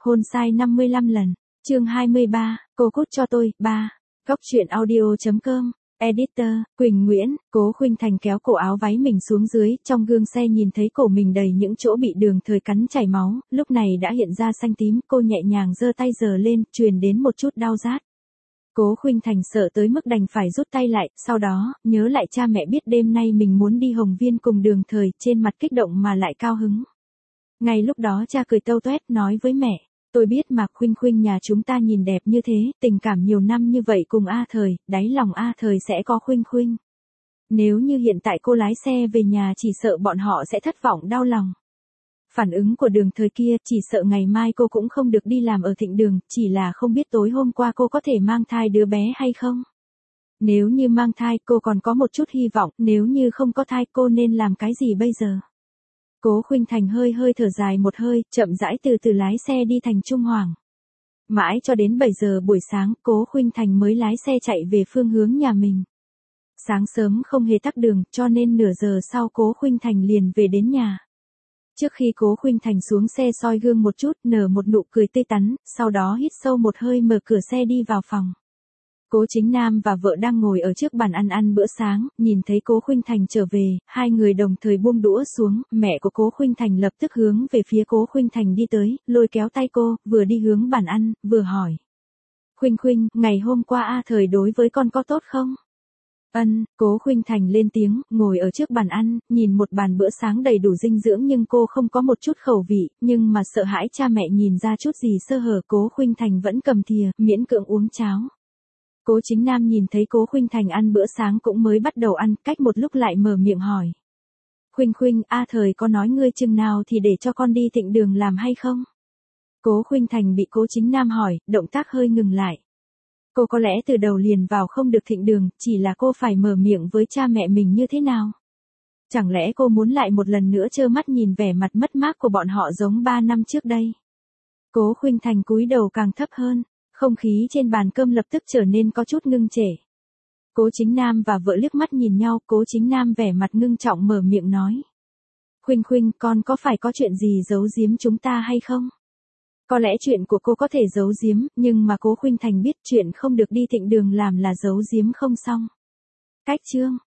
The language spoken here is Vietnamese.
Hôn sai 55 lần. Chương 23, cô cút cho tôi, 3. Góc truyện audio.com. Editor, Quỳnh Nguyễn. Cố Khuynh Thành kéo cổ áo váy mình xuống dưới, trong gương xe nhìn thấy cổ mình đầy những chỗ bị Đường Thời cắn chảy máu, lúc này đã hiện ra xanh tím, cô nhẹ nhàng giơ tay giở lên, truyền đến một chút đau rát. Cố Khuynh Thành sợ tới mức đành phải rút tay lại, sau đó, nhớ lại cha mẹ biết đêm nay mình muốn đi Hồng Viên cùng Đường Thời, trên mặt kích động mà lại cao hứng. Ngay lúc đó cha cười tâu toét nói với mẹ, tôi biết mà Khuynh Khuynh nhà chúng ta nhìn đẹp như thế, tình cảm nhiều năm như vậy cùng A Thời, đáy lòng A Thời sẽ có Khuynh Khuynh. Nếu như hiện tại cô lái xe về nhà chỉ sợ bọn họ sẽ thất vọng đau lòng. Phản ứng của Đường Thời kia, chỉ sợ ngày mai cô cũng không được đi làm ở Thịnh Đường, chỉ là không biết tối hôm qua cô có thể mang thai đứa bé hay không. Nếu như mang thai cô còn có một chút hy vọng, nếu như không có thai cô nên làm cái gì bây giờ. Cố Khuynh Thành hơi thở dài một hơi, chậm rãi từ từ lái xe đi thành Trung Hoàng. Mãi cho đến 7 giờ buổi sáng, Cố Khuynh Thành mới lái xe chạy về phương hướng nhà mình. Sáng sớm không hề tắc đường, cho nên nửa giờ sau Cố Khuynh Thành liền về đến nhà. Trước khi Cố Khuynh Thành xuống xe soi gương một chút, nở một nụ cười tươi tắn, sau đó hít sâu một hơi mở cửa xe đi vào phòng. Cố Chính Nam và vợ đang ngồi ở trước bàn ăn bữa sáng, nhìn thấy Cố Khuynh Thành trở về, hai người đồng thời buông đũa xuống, mẹ của Cố Khuynh Thành lập tức hướng về phía Cố Khuynh Thành đi tới, lôi kéo tay cô, vừa đi hướng bàn ăn, vừa hỏi. Khuynh Khuynh, ngày hôm qua A Thời đối với con có tốt không? Cố Khuynh Thành lên tiếng, ngồi ở trước bàn ăn, nhìn một bàn bữa sáng đầy đủ dinh dưỡng nhưng cô không có một chút khẩu vị, nhưng mà sợ hãi cha mẹ nhìn ra chút gì sơ hở, Cố Khuynh Thành vẫn cầm thìa, miễn cưỡng uống cháo. Cố Chính Nam nhìn thấy Cố Khuynh Thành ăn bữa sáng cũng mới bắt đầu ăn, cách một lúc lại mở miệng hỏi. Khuynh Khuynh, A Thời có nói ngươi chừng nào thì để cho con đi Thịnh Đường làm hay không? Cố Khuynh Thành bị Cố Chính Nam hỏi, động tác hơi ngừng lại. Cô có lẽ từ đầu liền vào không được Thịnh Đường, chỉ là cô phải mở miệng với cha mẹ mình như thế nào? Chẳng lẽ cô muốn lại một lần nữa trơ mắt nhìn vẻ mặt mất mát của bọn họ giống 3 năm trước đây? Cố Khuynh Thành cúi đầu càng thấp hơn. Không khí trên bàn cơm lập tức trở nên có chút ngưng trệ. Cố Chính Nam và vợ liếc mắt nhìn nhau, Cố Chính Nam vẻ mặt ngưng trọng mở miệng nói. Khuynh Khuynh, con có phải có chuyện gì giấu giếm chúng ta hay không? Có lẽ chuyện của cô có thể giấu giếm, nhưng mà Cố Khuynh Thành biết chuyện không được đi Thịnh Đường làm là giấu giếm không xong. Cách chương.